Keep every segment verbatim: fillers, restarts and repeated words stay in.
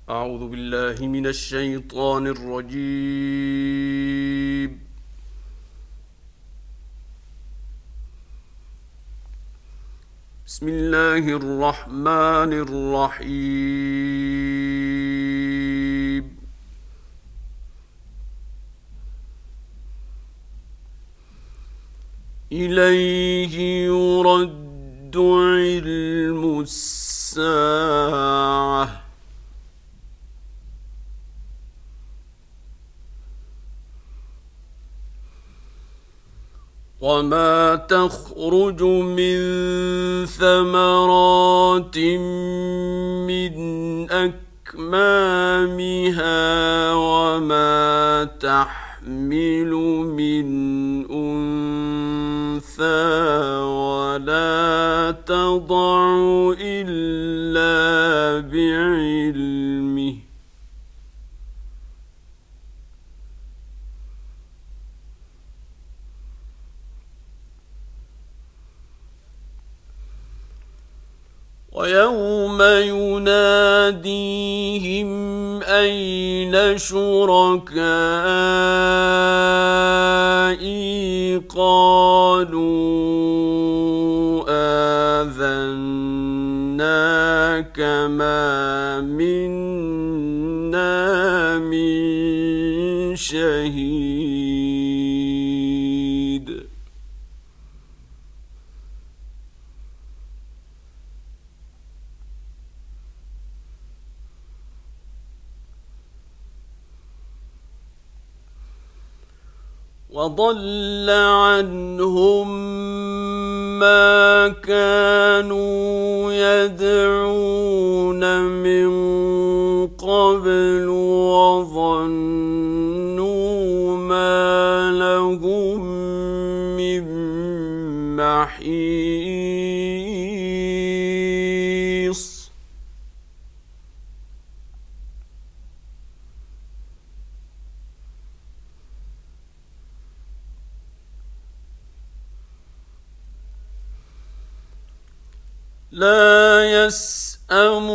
أعوذ بالله من الشيطان الرجيم. بسم الله الرحمن الرحيم. إليه يرد علم الساعة وما تخرج من ثمرات من أكمامها وما تحمل من أنثى ولا تضع إلا بعلمه ويوم يناديهم أين شركائي قالوا آذناك ما منا من شهيد وضل عنهم ما كانوا يدعون من قبل وظنوا ما لهم من محيص لا يسأم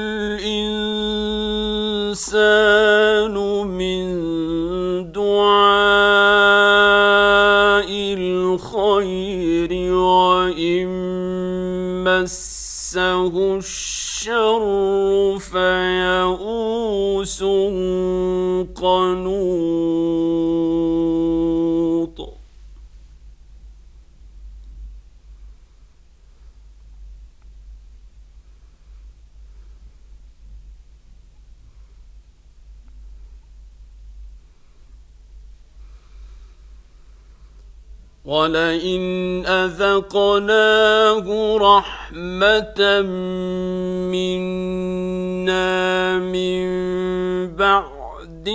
الإنسان من دعاء الخير وإن مسه الشر فيئوس قنوط ولئن أذقناه رحمة منا من بعد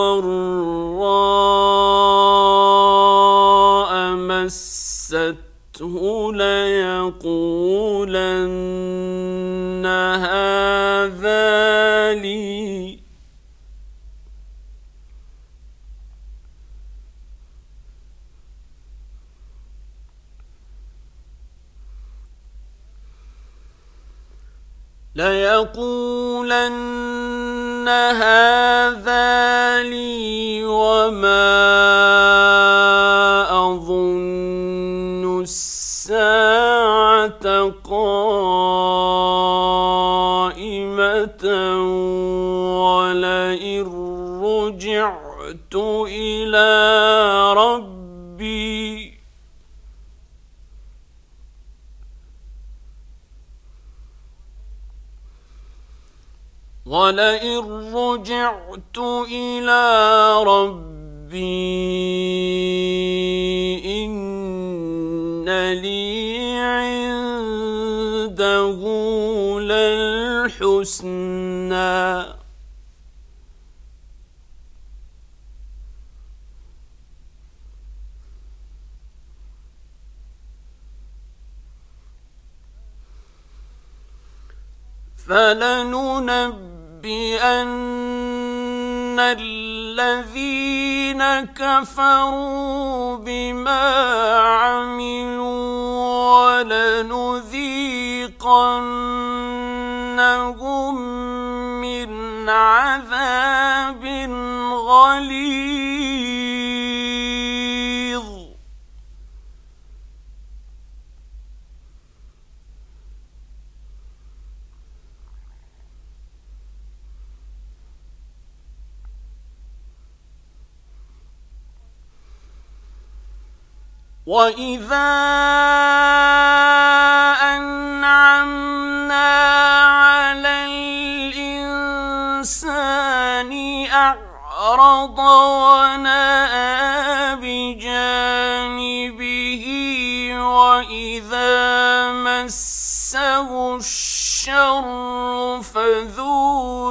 ضراء مسته ليقولن هذا لي ليقولن هذا لي وما أظن الساعة قائمة ولئن رجعت إلى ربي ولئن رجعت إلى ربي إن لي عنده للحسنى فلننبئن الذين كفروا بما عملوا ولنذيقنهم من عذاب غليظ. وَإِذَا أَنْعَمْنَا عَلَى الْإِنسَانِ أَعْرَضَ وَنَأَىٰ بِجَانِبِهِ وَإِذَا مَسَّهُ الشَّرُّ فَذُو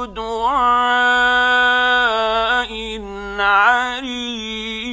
دُعَاءٍ عَرِيضٍ.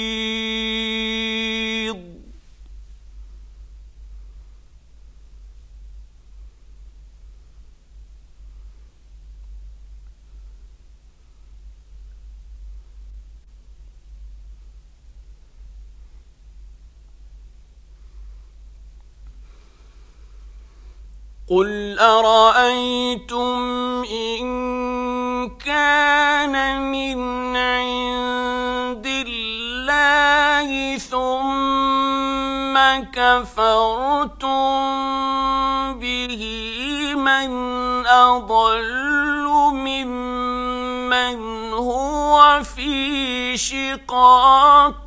قُلْ أَرَأَيْتُمْ إِن كَانَ مِنْ عِندِ اللَّهِ ثُمَّ كَفَرْتُم بِهِ مَنْ أَضَلُّ مِمَّنْ هُوَ فِي شِقَاقٍ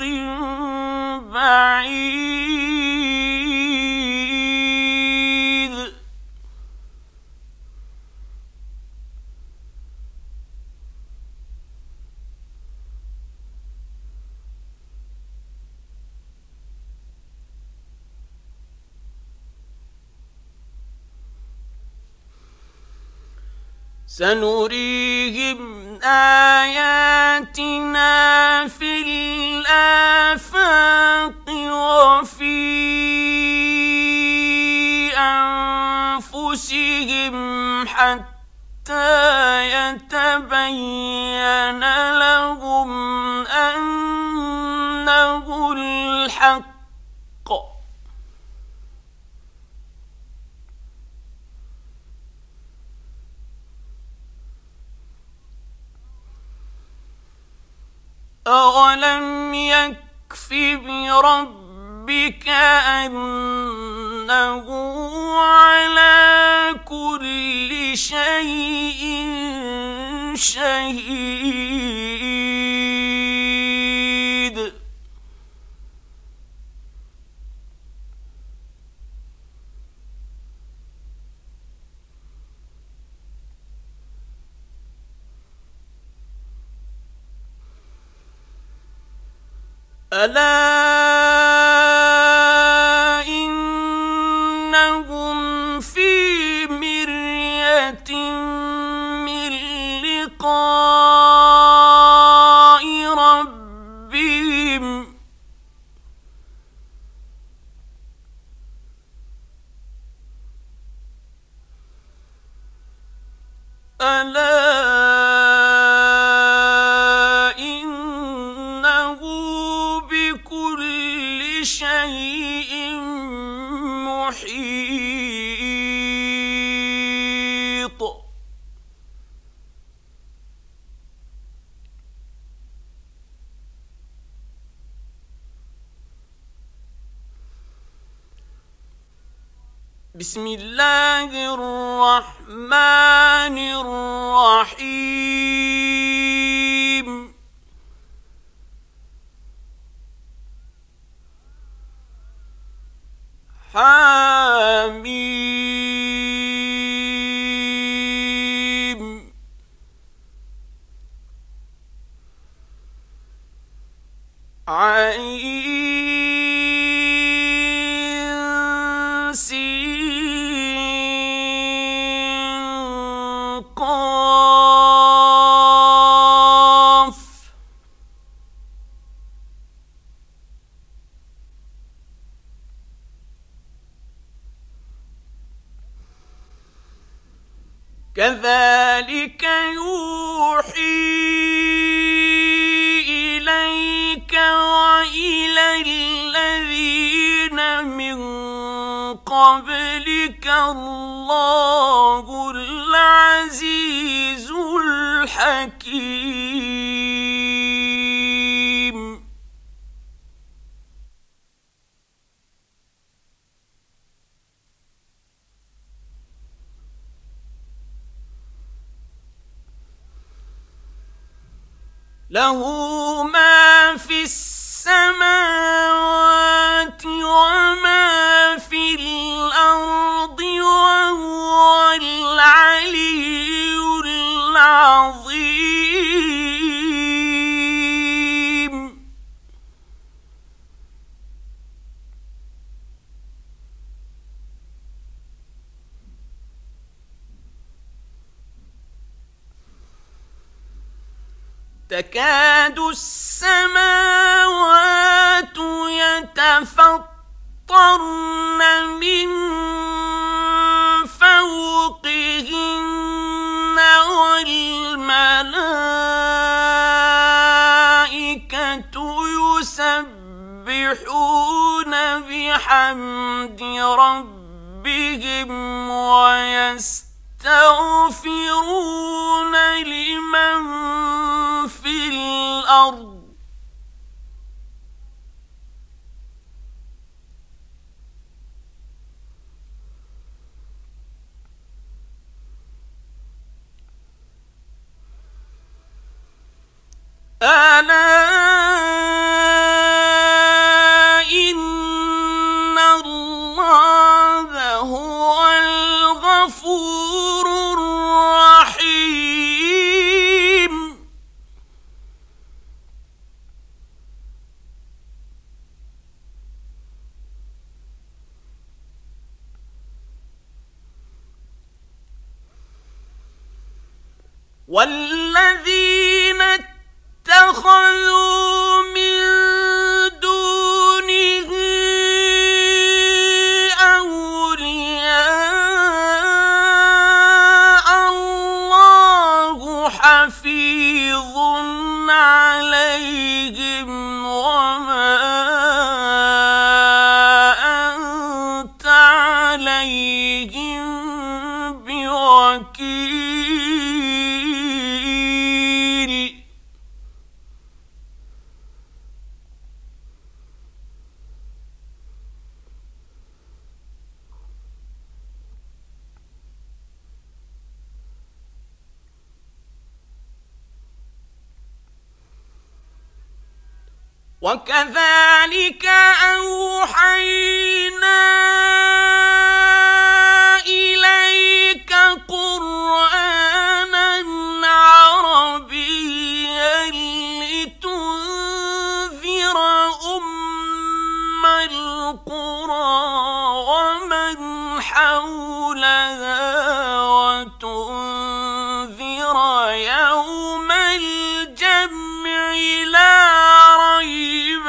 بَعِيدٍ. سنريهم آياتنا في الآفاق وفي أنفسهم حتى يتبين لهم أنه الحق. أَوَلَمْ يَكْفِ بِرَبِّكَ أَنَّهُ عَلَىٰ كُلِّ شَيْءٍ شَهِيدٌ. أَلَا إِنَّهُمْ فِي مِرْيَةٍ مِّن لِّقَاءِ رَبِّهِمْ. أَلَا شيء محيط. بسم الله الرحمن الرحيم. حميم. عين سين قاف. كذلك يوحي إليك وإلى الذين من قبلك الله العزيز الحكيم. حكيم. له ما في السماوات وما في الأرض وهو العلي العظيم. تكاد السماوات يتفطرن من فوقهن والملائكة يسبحون بحمد ربهم ويستغفرون لمن في الأرض ألا إن الله هو الغفور الرحيم. والذين اتخذوا من دونه أولياء الله حفيظ عليهم وما أنت عليهم بوكيل. وكذلك أوحينا إليك قرآنا عربيا لتنذر أم القرى ومن حولها وتنذر يوم الجمع لا ريب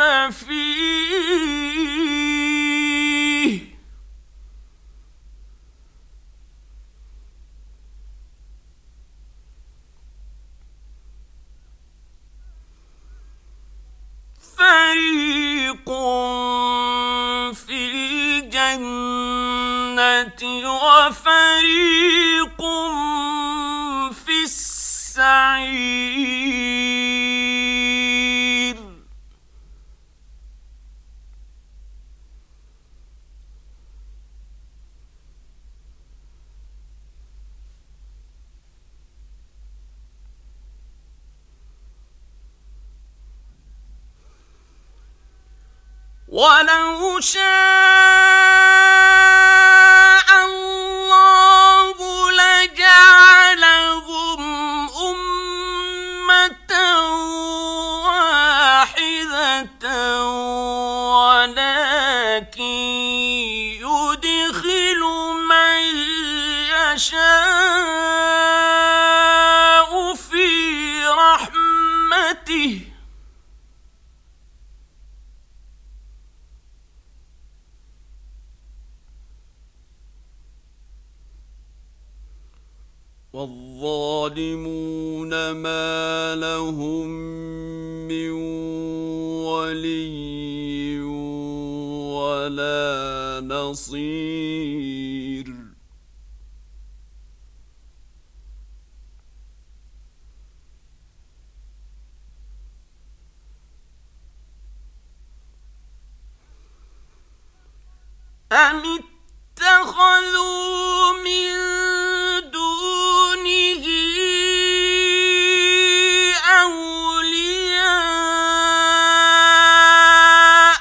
فيه. فريق في الجنة وفريق في السعير. ولو شاء الله لجعلهم أمة واحدة ولكن يدخل من يشاء في رحمته والظالمون ما لهم من ولي ولا نصير. أم اتخذوا من دونه أولياء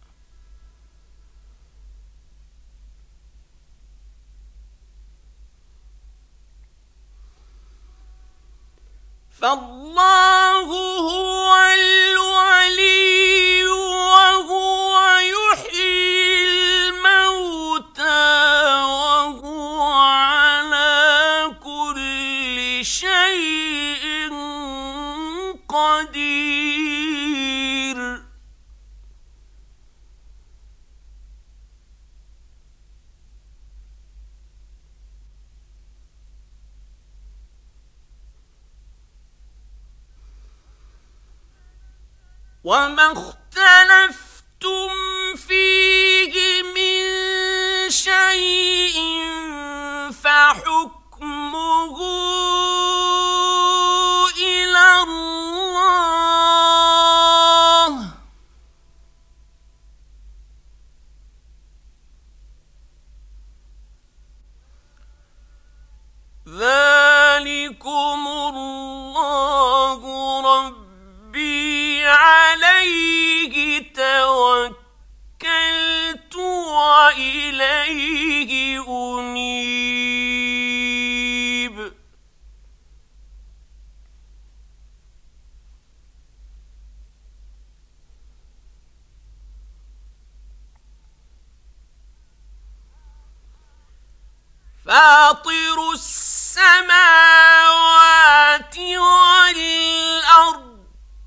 فالله هو الولي وهو يحيي الموتى وهو على كل شيء قدير وما اختلفتم فيه من شيء فحكمه إلى الله ذلكم الله ربي عليه توكلت وإليه أنيب فاطر السماوات والأرض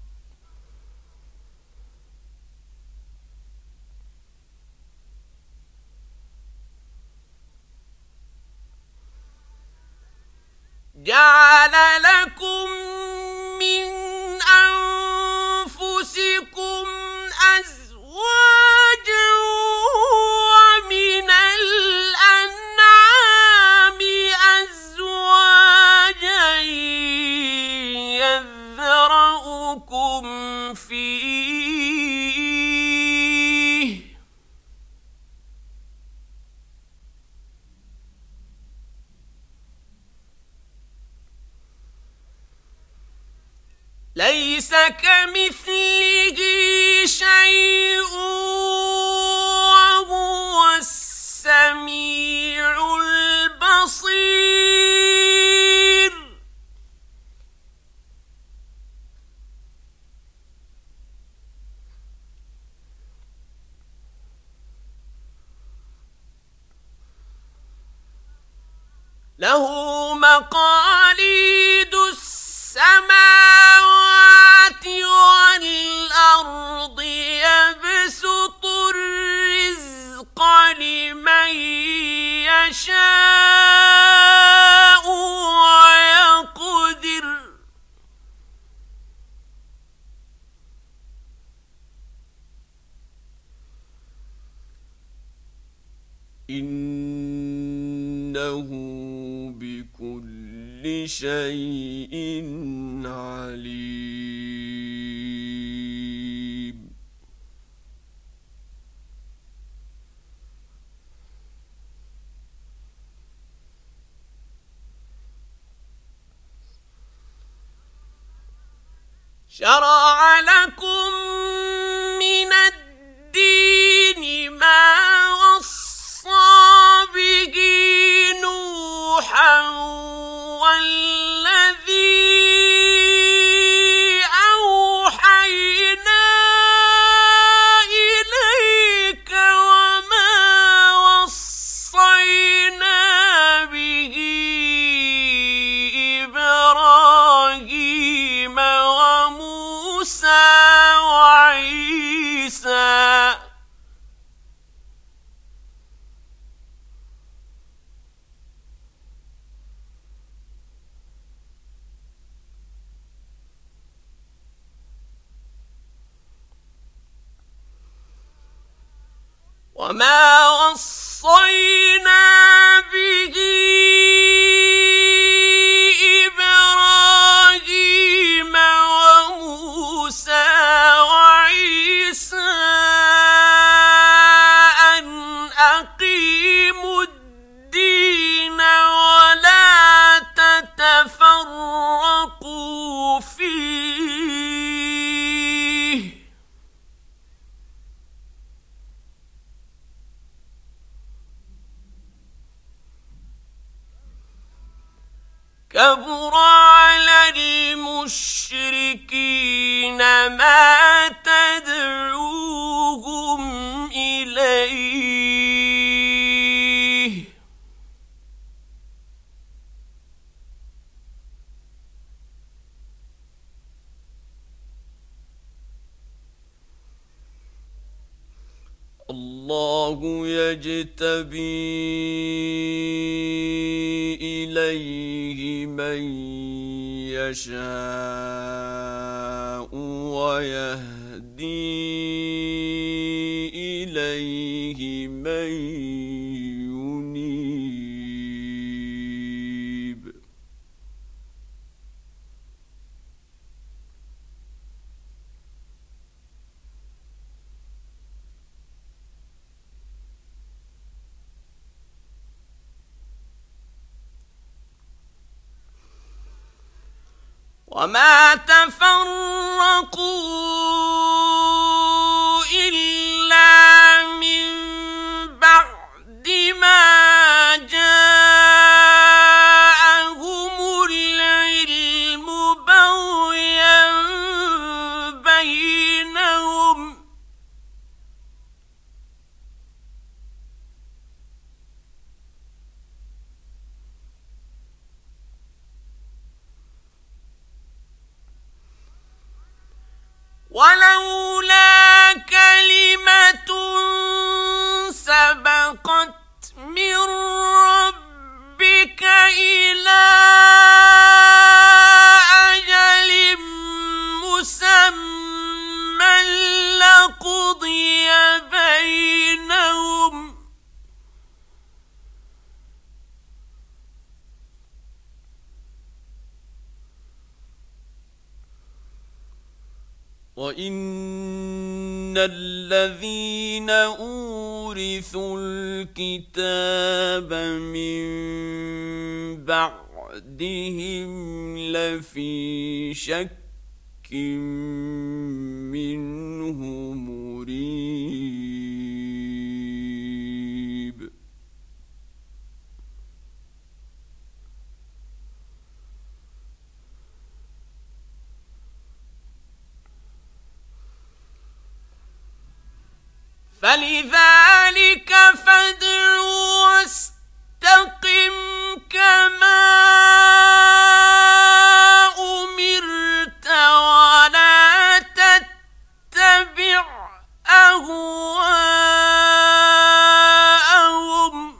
جعل لكم من أنفسكم أزواجا ومن الأنعام أزواجا يذرأكم فيه ليس كمثله شيء وهو السميع البصير له مقاليد السماوات والأرض يبسط الرزق لمن يشاء ويقدر إنه بكل شيء عليم شرع لكم من الدين ما وصى به نوحا والذي أوحينا إليك وما وصينا به إبراهيم وموسى وعيسى وما وصينا به إبراهيم وموسى وعيسى أن أقيموا كبر على المشركين ما تدعوهم إليه الله يجتبي إليه من يشاء ويهدي إليه من ينيب وما تفرقوا إلا من بعد ما جاءهم العلم بغيا بينهم ولولا كلمة سبقت من ربك إلى أجل مسمى لقضي بينهم وَإِنَّ الَّذِينَ أُورِثُوا الْكِتَابَ مِنْ بَعْدِهِمْ لَفِي شَكٍّ مِّنْهُ مُرِيبٍ فلذلك فادع واستقم كما أمرت ولا تتبع أهواءهم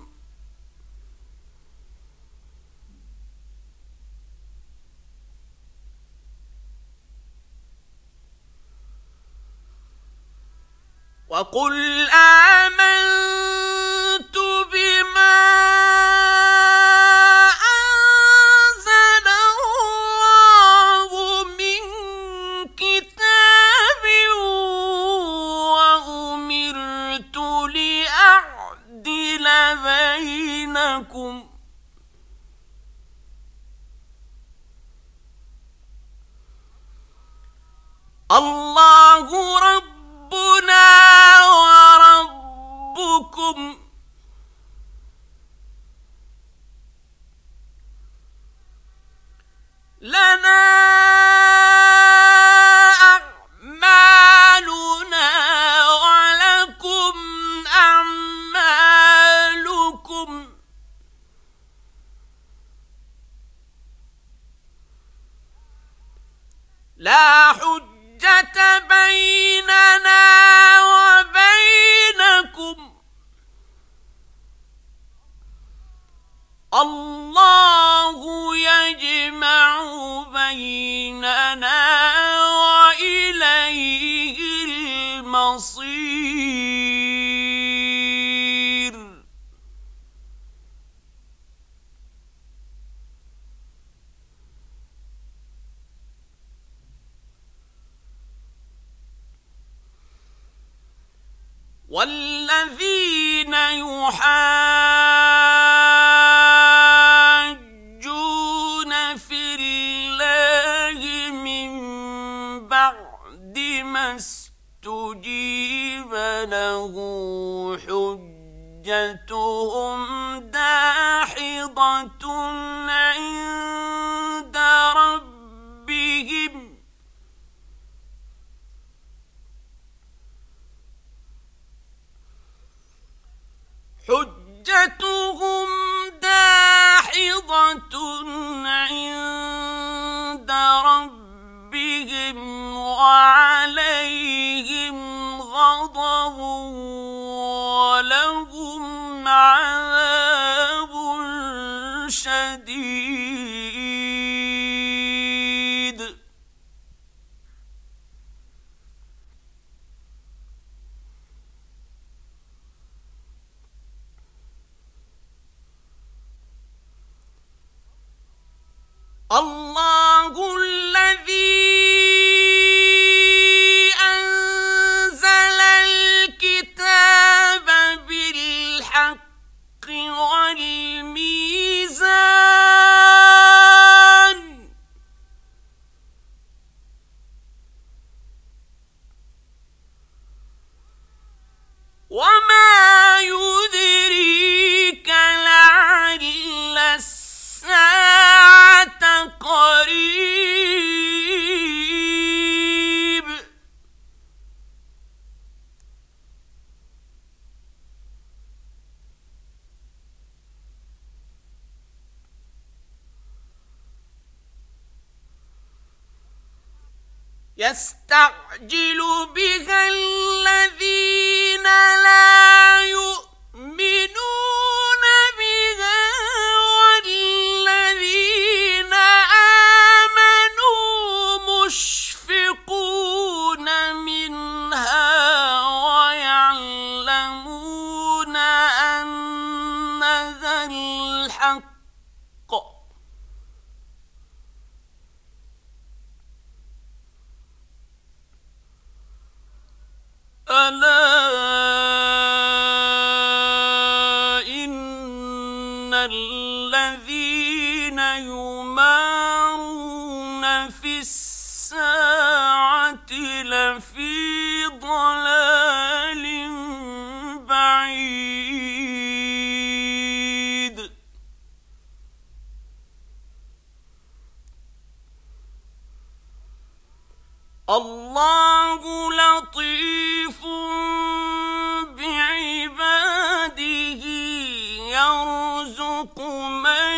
وقل آمنت بما أنزل الله من كتاب وأمرت لأعدل بينكم الله ربنا وربكم لنا أعمالنا ولكم أعمالكم لا حجة بيننا وبينكم الله يجمع بيننا وإليه المصير والذين يحاجون في الله من بعد ما استجيب له حجتهم داحضة عند الله الذي أنزل الكتاب بالحق والميزان وما يدريك لعل الساعة قريب يستعجل بها الذين لا يؤمنون بها والذين آمنوا مشفقون منها ويعلمون أنها الحق ألا إن الذين يمارون في الساعة لفي ضلال بعيد الله لطيف بعباده يرزق من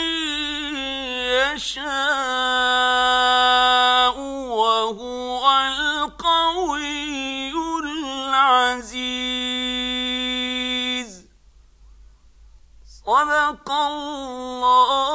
يشاء وهو القوي العزيز صدق الله